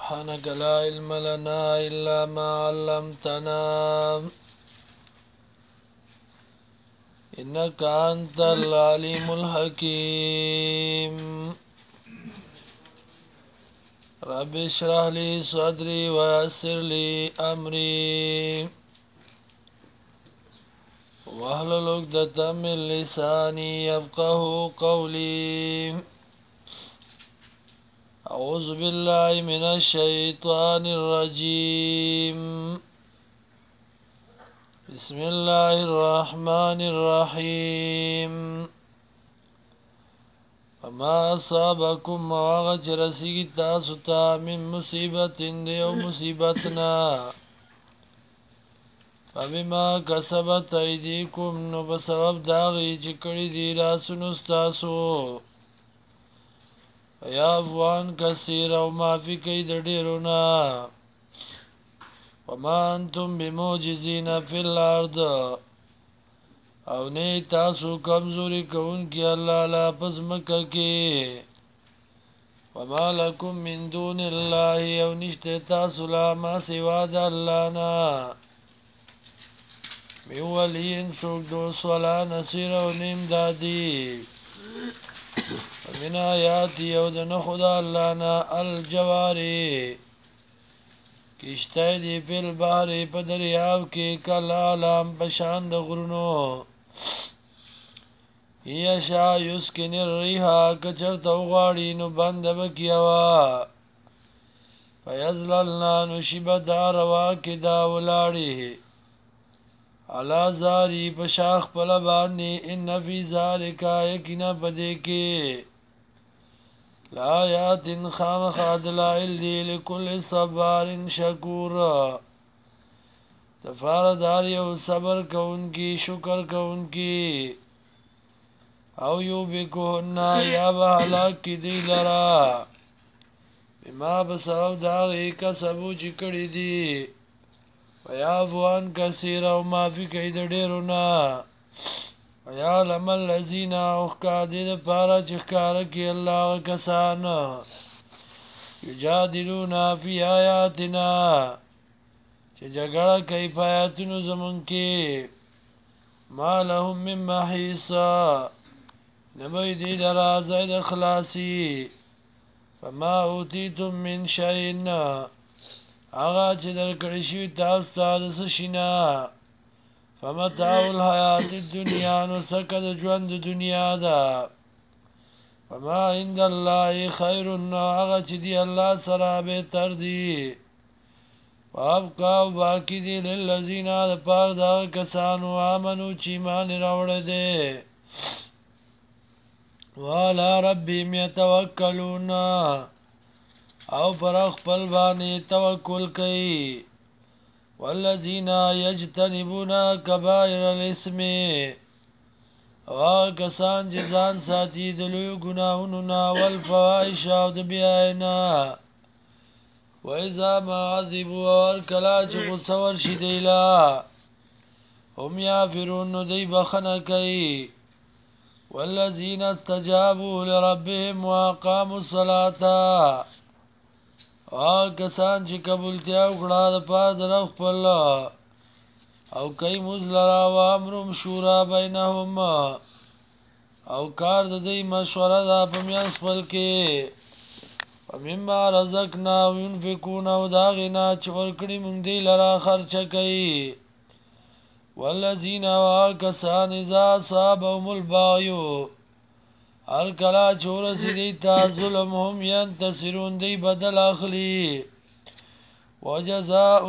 سبحانك لا علم لنا إلا ما علمتنا إنك أنت العليم الحكيم رب اشرح لي صدري ويسر لي أمري واحلل عقدة من لساني يفقه قولي أعوذ بالله من الشيطان الرجيم بسم الله الرحمن الرحيم وما أصابكم وغجرسي تاستا من مصيبة ديو مصيبتنا فبما كسبت أيديكم نو بسبب داغي چکڑی دی لاسونو ستاسو یا افوان کثیر او معافی کئی د ډیرونا وما انتم بموجزین فی الارض او نی تاسو کمزوری کون کی اللہ لا پزمکا کی وما لکم من دون اللہ او نشت تاسو لا ما سوا دا اللہ نا من ولین سوک دوست ولا نصیر او نیم دادی ومن آیاتی او دن خدا اللہ نا الجواری کشتای دی فی البحر پا دریاب کی کل آلام پشاند غرونو یشا یسکن الریحا کچرتا اغاڑی نو بند بکیوا فیزللنا نشیب داروا کی داولاڑی علا زاری پشاخ پلبانی ان فی ذالکا یکینا پدے کے لآیات خام خادلائل دی لکل صبار شکور تفارداری او صبر کون کی شکر کون کی او یو بکونا یا بحلاک کی دی لرا بما بسبب داغی کسبو چکڑی دی ویعفوان کثیر او معافی کئی دا دیرونا ویعلم اللذین اخکا دید پارا چخکارا کی اللہ کسان یجادلونا فی آیاتنا چه جگڑا کئی پایاتنو زمن کی ما لهم من محیصا نبی دید رازید اخلاصی فما اوتیتم من شئین آغا چه در کڑشوی تاستا دس شنا فمتاو الحیات الدنیا نو سکد جوند دنیا دا فما عند اللہ خیر آغا چه دی اللہ سرا بہتر دی وابقاو باقی دی للذین دا پار دا کسانو آمنو چیمان روڑ دے والا ربیم یتوکلون او پر اخپل بانی توکل کئی والذین یجتنبون کبائر الاسم او کسان جزان ساتی دلوی گناہننا والفوائش او دبیائنا وَإِذَا مَا عَذِبُوا وَارْكَلَا چُقُصَوَرْ شِدِيلًا هم یافرون دی بخنکی والذین استجابوا لربهم واقاموا الصلاة او کسان چی قبولتیا اکڑا دا پار در اخپل او کئی مزلرا و امرم شورا بینهم او کار دا دی مشورہ دا پمیانس پل کے ومما رزقناهم ينفقون او داغنا چورکڑی منگ دی لرا خرچ کئی والذین واکسان اذا صابهم الباغیو ہر کلا چورسی دیتا ظلم هم ینتصرون دی بدل اخلی وجزاء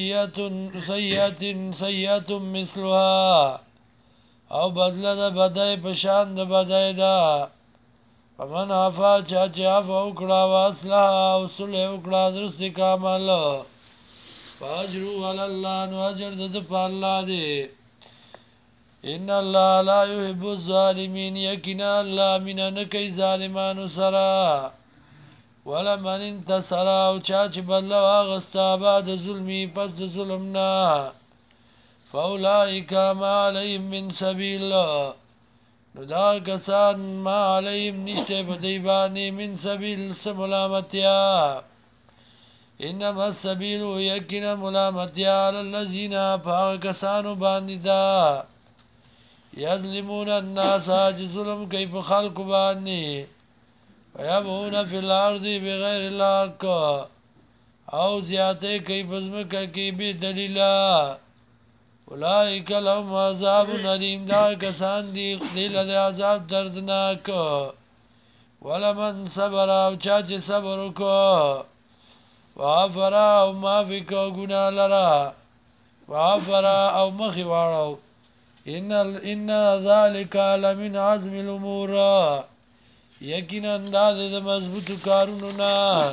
سیئت مثلها او بدل دا بدای پشان دا بدای دا فمن عفا چاچی عفا اکڑا و اصلحا او صلح اکڑا درست کامل فاجرو علاللہ نو اجر دا پا اللہ دے ان اللہ لا يحب الظالمین یکنا اللہ من نکی ظالمان سرا ولمن انتصر او چاچ بدلو آغستا بعد ظلمی پس دا ظلمنا فاولائک ما علیہم من سبیل نو دا کسان ما علیہم نشتے پا دیبانی من سبیل سملامتیا انما السبيل یقینا ملامتیا علی الذین فاکسانو باندې دا یظلمون الناس چې ظلم کوي په خلق باندې ويبغون فی الارض بغیر الحق او زیاته کوي بزمکه کې به دلیلا اولئک لهم عذاب علیم دا کسان دي خپل د عذاب دردناک ولمن صبر او چا چې صبر وکړو وغفر او معافی کو گناه لرا وغفر او مخی وارو ان ذالک لمن عزم الامور یقینا دا د مضبوط کارونو نه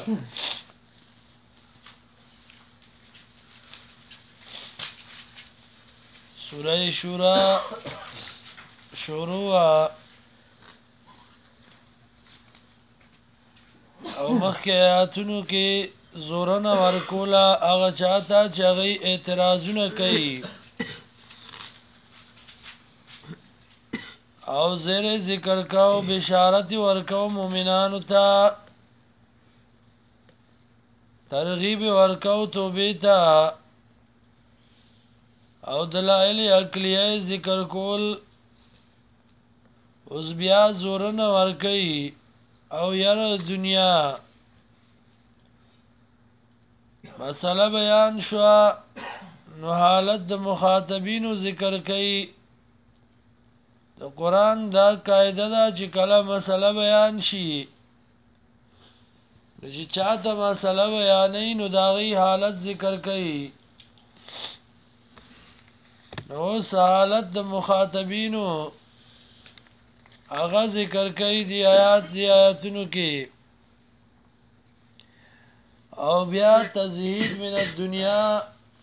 سوره شورا شروع او مخکې آیاتونو کې زورنا ورکولا هغه چاته چې هغه اعتراضونه کوي او زیر ذکر کاو بشارت ورکاو مومنانو ته ترغیب ورکاو توبه ته او دلائل عقلیه ذکر کول اوس بیا زورنا ورکي او یاره دنیا مسئله بیان شو نو حالت د مخاطبینو ذکر کئ د قران دا قاعده دا چې کله مسئله بیان شي چې چاته مسئله بیانې نو داغي حالت ذکر کئ نو حالت د مخاطبینو هغه ذکر کئ دی آیاتونو کې او بیا تزهید من الدنیا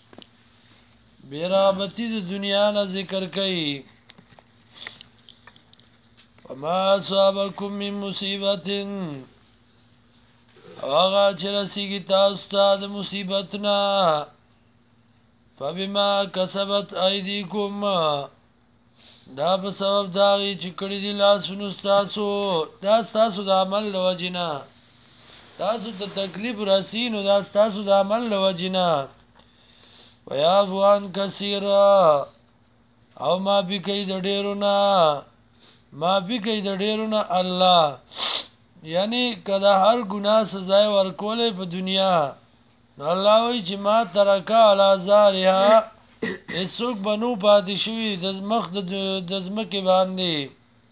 برابطی د دنیا نه ذکر کئ وما اصابکم من مصیبت هغه چې رسیږي تاسو ته د مصیبتنا فبما کسبت ایدیکم دا په سبب داغي چې کړی دي لاسونو تاسو دا تاسو د عمل لوجینا تاسو ته تکلیف راسینو دا تاسو د عمل لوجینا ويعفو عن كثير او ما بکی د ډیرونه ما بکی د ډیرونه الله یعنی کدا هر ګناه سزا ورکولې په دنیا نو الله وی چې ما ترکا علی زارها ایسوک بنو پاتې شوی د مخ د زمکه باندې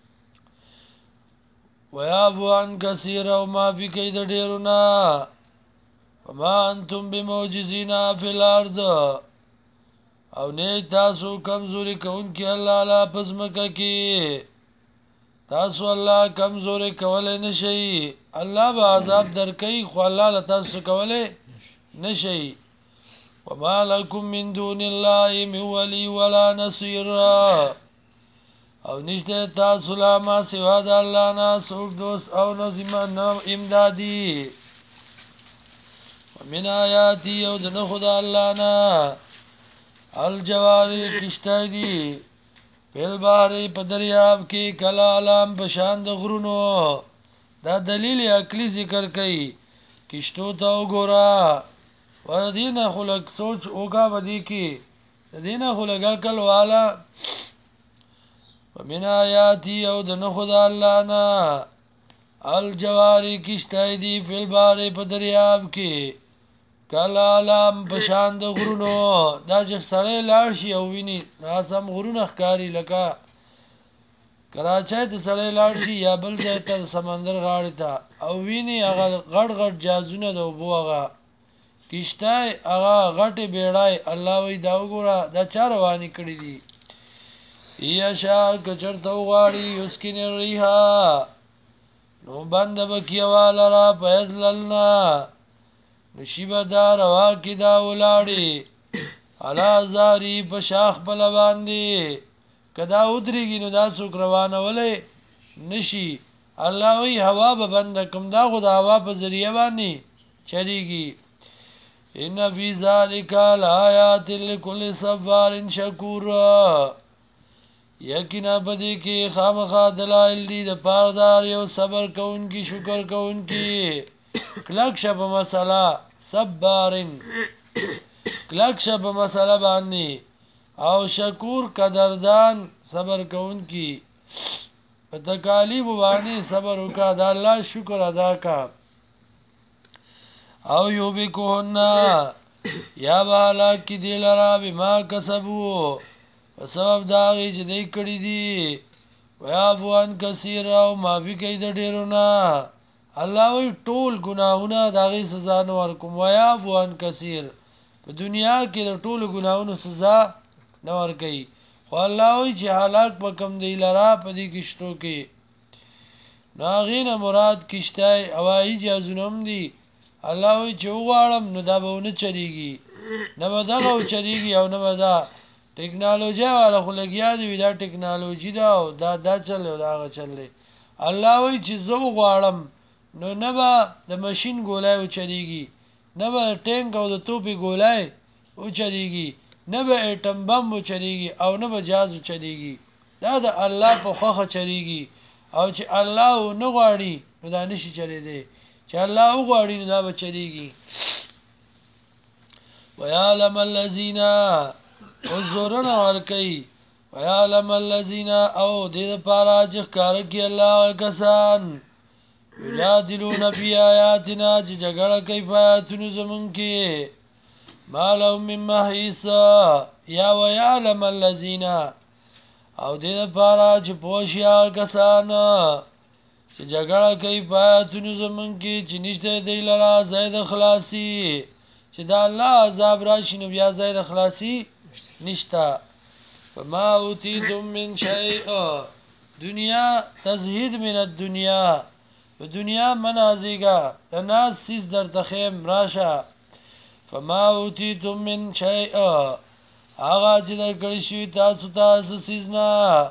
ويعفو عن كثير او ما بکی د ډیرونه وما انتم بموجزین فی الارض او نه تاسو کمزوري کوونکی الله لا پزمکه کې تاسو الله کمزوري کولای نشي الله به عذاب درکې خو الله له تاسو کولای نشي وما لكم من دون الله من ولي ولا نصير او نشته تاسو لا ما سوا د الله نه څوک دوست او نظیمان امدادي ومن آیاتی او د نه خدا الله نه الجواری کشته دی پیل باری په دریاب کې کلا علام بشاند غرونو دا دلیل عقلی ذکر کئی کشتو تا وګورا و دینه خلق سوچ اوګه ودی کی دینه خلق عقل والا ومن آیاتی او د نه خدا الله نه الجواری کشته دی پیل باری په دریاب کې کلا علام بشان د غرونو دا چې سړی لاړ شي او ویني ناسم غرونه ښکاری لکه کراچۍ ته سړی لاړ شي یا بل ځای ته سمندر غاړې ته او ویني هغه غټ غټ جازونه د اوبو هغه کشته هغه غټې بیړۍ الله وی دا وګوره دا چا روانې کړي دي یشا کچرته وغواړي یسکن ریحا نو بند بکیواله را پیدللنا نشیبه دا روا کی دا ولاړی علا زاری په شاخ بل باندې کدا ودریږي نو دا څوک روانه ولې نشي الله وی هوا به بند کوم دا خو د هوا په ذریعہ باندې چریږي ان فی ذلک لآیات لکل صبار شکور یقینا بدی کې خامخا دلائل دی د پاردار یو صبر کوونکی شکر کوونکی کلک شپ مسئلہ صبارن کلک شب مسئله باندې او شکور قدردان صبر کون کی په تکالیف باندې صبر وکا د الله شکر ادا کا او یوبکوهن یا بالا کی دی لرا بما کسبو په سبب داغی چې دی کړی دی ویافوان کثیر او معافی کوي د ډیرونه الله وی ټول ګناهونه داغی سزا نه ورکوم ویافوان کثیر په دنیا کې د ټول ګناهونو سزا نه ورکوي خو الله وی چې هلاک وکم دی لرا په دې کشتو کې ناغینه مراد کشتای هوایی جهازونه دي الله وی چې وغواړم نو دا به ونه چلیږي نه به دغه چلیږي او نه به دا ټکنالوژي والا خو لګیا دی دا ټکنالوژي دا او دا چل او دا چل الله وی چې زه وغواړم نو نه به د ماشين ګولای او چلیږي نه به ټینک او د توپی ګولای او چلیږي نه به اټم بم او چلیږي او نه به جهاز او چلیږي دا د الله په خوخه چلیږي او چې الله نه غواړي نو دا نشي چلی دی چې الله وغواړي نو دا به چلیږي ويعلم الذين وزورن ورکی ويعلم الذين او دې لپاره چې کار کوي الله کسان یجادلون فی آیاتنا چې جګړه کوي په آیاتونو زمون کې ما لهم من محیص یا ويعلم الذين او دې لپاره چې پوښیا کسان چې جګړه کوي په آیاتونو زمون کې چې نشته دی لرا زید خلاصي چې دا الله عذاب راشي نو بیا زید خلاصي نشتا فما اوتیتم من شیء دنیا تزهید من الدنیا په دنیا منازیگا تناس سیز در تخیم راشا فما اوتیتم من شیء آغا چې در کړی شوی تاسو تاسو سیزنا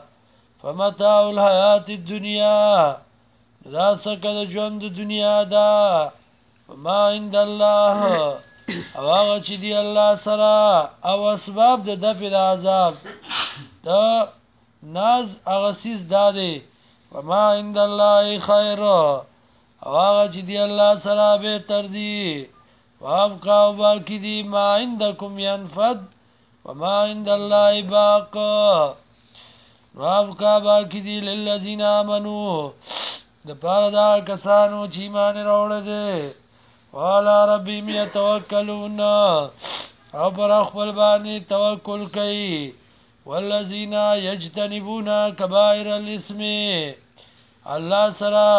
فمتاع الحیات الدنیا دا سکه د ژوند دنیا دا فما عند الله او هغه چې دی الله سره او اسباب د دفع د عذاب د ناز هغه سیز داده وما عند الله خیر او هغه چې دی الله سره به تر دی وابقا باقی دی ما عندكم ينفد وما عند الله باق وابقا باقی دی للذین آمنوا د پاره دا کسانو چې ایمان راوړل دي والا ربهم يتوکلون او پر خپل باندې توکل کوي والذین یجتنبون کبائر الاسم الله سره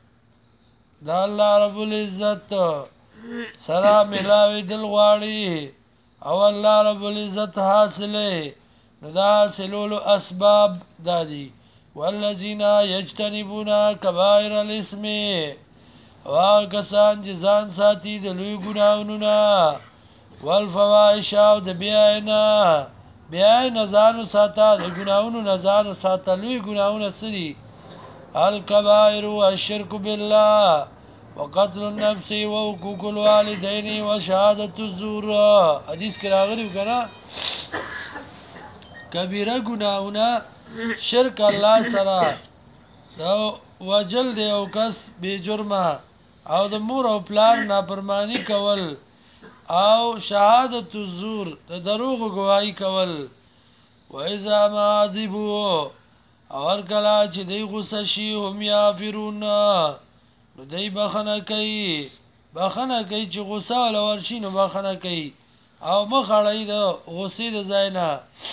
دا الله رب العزت سره ملاوي دل غواړي او الله رب العزت حاصله نو دا حاصلولو اسباب دادي والذین یجتنبون کبائر الاسم او کسان چې ځان ساتي د لوی ګناهونو نه والفواحش او د بیاین ځانو ساته د ګناهونو نه ځانو ساته لوی ګناهونه څه دي الکبائر والشرک بالله وقتل النفس وحقوق الوالدین وشهادة الزور حدیث کې راغلی کنه کبیره ګناهونه شرک الله سره دا وجل دی او کس بے جرمه او د مور او پلار نافرمانی کول او شهادت الزور د دروغ گواہی کول و اذا ما عذبوا اور کلا چې دی غصه شي هم یافرون نو دی بخنه کوي چې غصه ول ورشي نو بخنه کوي او مخړی د غصې د زینا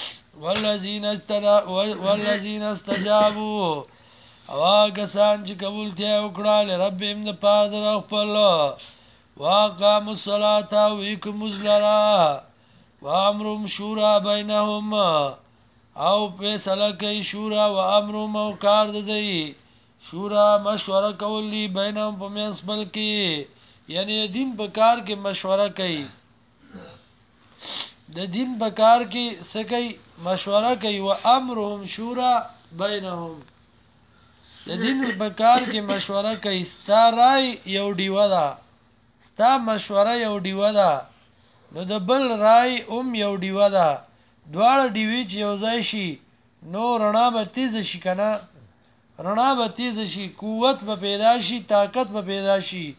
والذین استجابوا او کسان چې قبول ته وکړه لربهم د پادر خپل واقام الصلاه ويقم الصلاه وامرهم شورى بينهم او فیصله کوي شورا و امرهم او کار دی شورا مشوره کولی بینهم په منځ بل کې یعنی دین په کار کې مشوره کوي د دین په کار کې څه کوي مشوره کوي و امرهم شورا بینهم د دین په کار کې مشوره کوي ستا رای یو دیوه ده ستا مشوره یو دیوه ده نو د بل رای یو دیوه ده دواړه دیوی چې یو ځای شي نو رڼا به تیز شي کنه رڼا به تیز شي قوت به پیدا شي طاقت به پیدا شي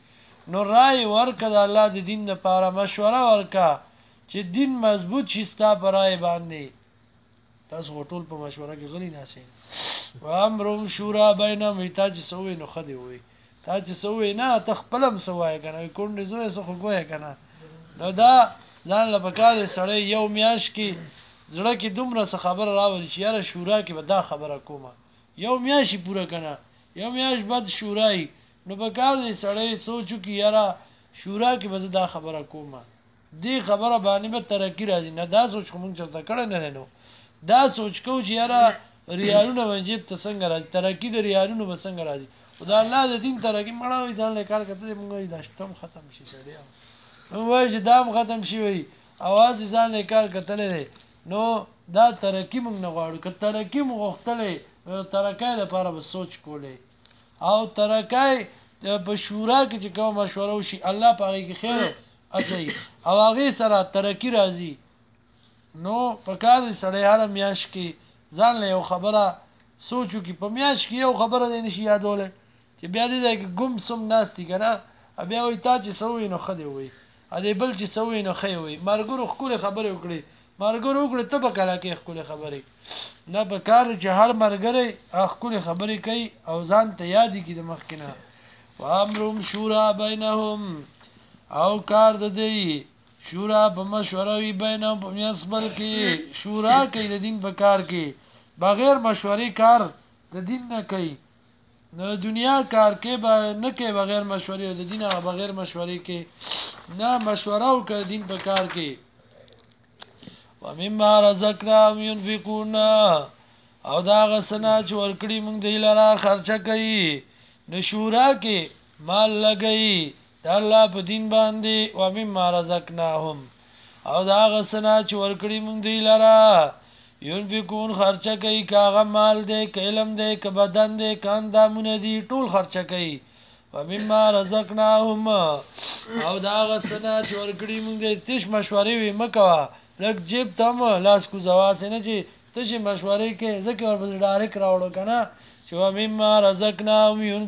نو رای ورکه د الله د دین لپاره مشوره ورکه چې دین مضبوط شي ستا په رای باندې تاسو ټول په مشوره کې غلي ناسئ و امرهم شورا بینهم تا چې سوې نو خدي وي تا چې سوې نه ته خپلم سوای کنه کونډې زوی څه خو ګویا کنه نو دا ځان له پکاله سړی یو میاش کې زړه کې دومره څه خبر راوړي چې یاره شورا کې به دا خبره کومه یو میاشي پوره کنه یو میاش بعد شورای نو پکار دې سړی سوچو کې یاره شورا کې به دا خبره کومه دې خبره باندې به ترقی راځي نه دا سوچ کوم چرته کړه نه نو دا سوچ کو چې یاره ریالونه منجیب ته څنګه راځي ترقی د ریالونو به څنګه راځي خدای الله د دین ترقی مړاوي ځان له کار کته موږ دا شتم ختم شي سړی وای چې دام ختم شي وي اواز ځان له کار کتلې نو دا ترقی موږ نه غواړو که ترقی موږ غوښتلې ترقای لپاره به سوچ کولې او ترقای په شورا کې چې کوم مشوره وشي الله پاره کې خیر اچي او هغه سره ترقی راځي نو په کار سړی هر میاش کې ځان له یو خبره سوچو کې په میاش کې یو خبره دې نشي یادوله چې بیا دې ګم سم ناشتي کنه بیا وای تا چې سوې نو خدي وای ا دې بل چې سوې نو خې وای مرګرو خپل خبره وکړي مرګرو وکړي ته به کله کې خپل خبره نه به کار چې هر مرګره خپل خبره کوي او ځان ته یاد کی د مخکنه وامرهم شورا بینهم او کار د دې شورا په مشوره وی بینهم په میاس بل کې شورا کوي د دین په کار کې بغیر مشورې کار د دین نه کوي نو دنیا کار کې به نه کې بغیر مشورې د دین بغیر مشورې کې نه مشوره او کې دین په کار کې ومما رزقناهم ينفقون او دا غسنا چې ورکړي موږ دی لاره خرچه کوي نو شورا کې مال لګي د الله په دین باندې ومما رزقناهم او دا غسنا چې ورکړي موږ دی لاره ينفقون خرچه کوي کاغه مال دی کلم دی ک بدن دی کان دامونه دی ټول خرچه کوي ومما رزقناهم او دا غسنا چې ورکړي موږ دی تیش مشورې وي مکوا لک جیب تم لاس کو زواس نه چې ته مشورې کې ځکه ور ډایرک راوړو کنه چې ومما رزقناهم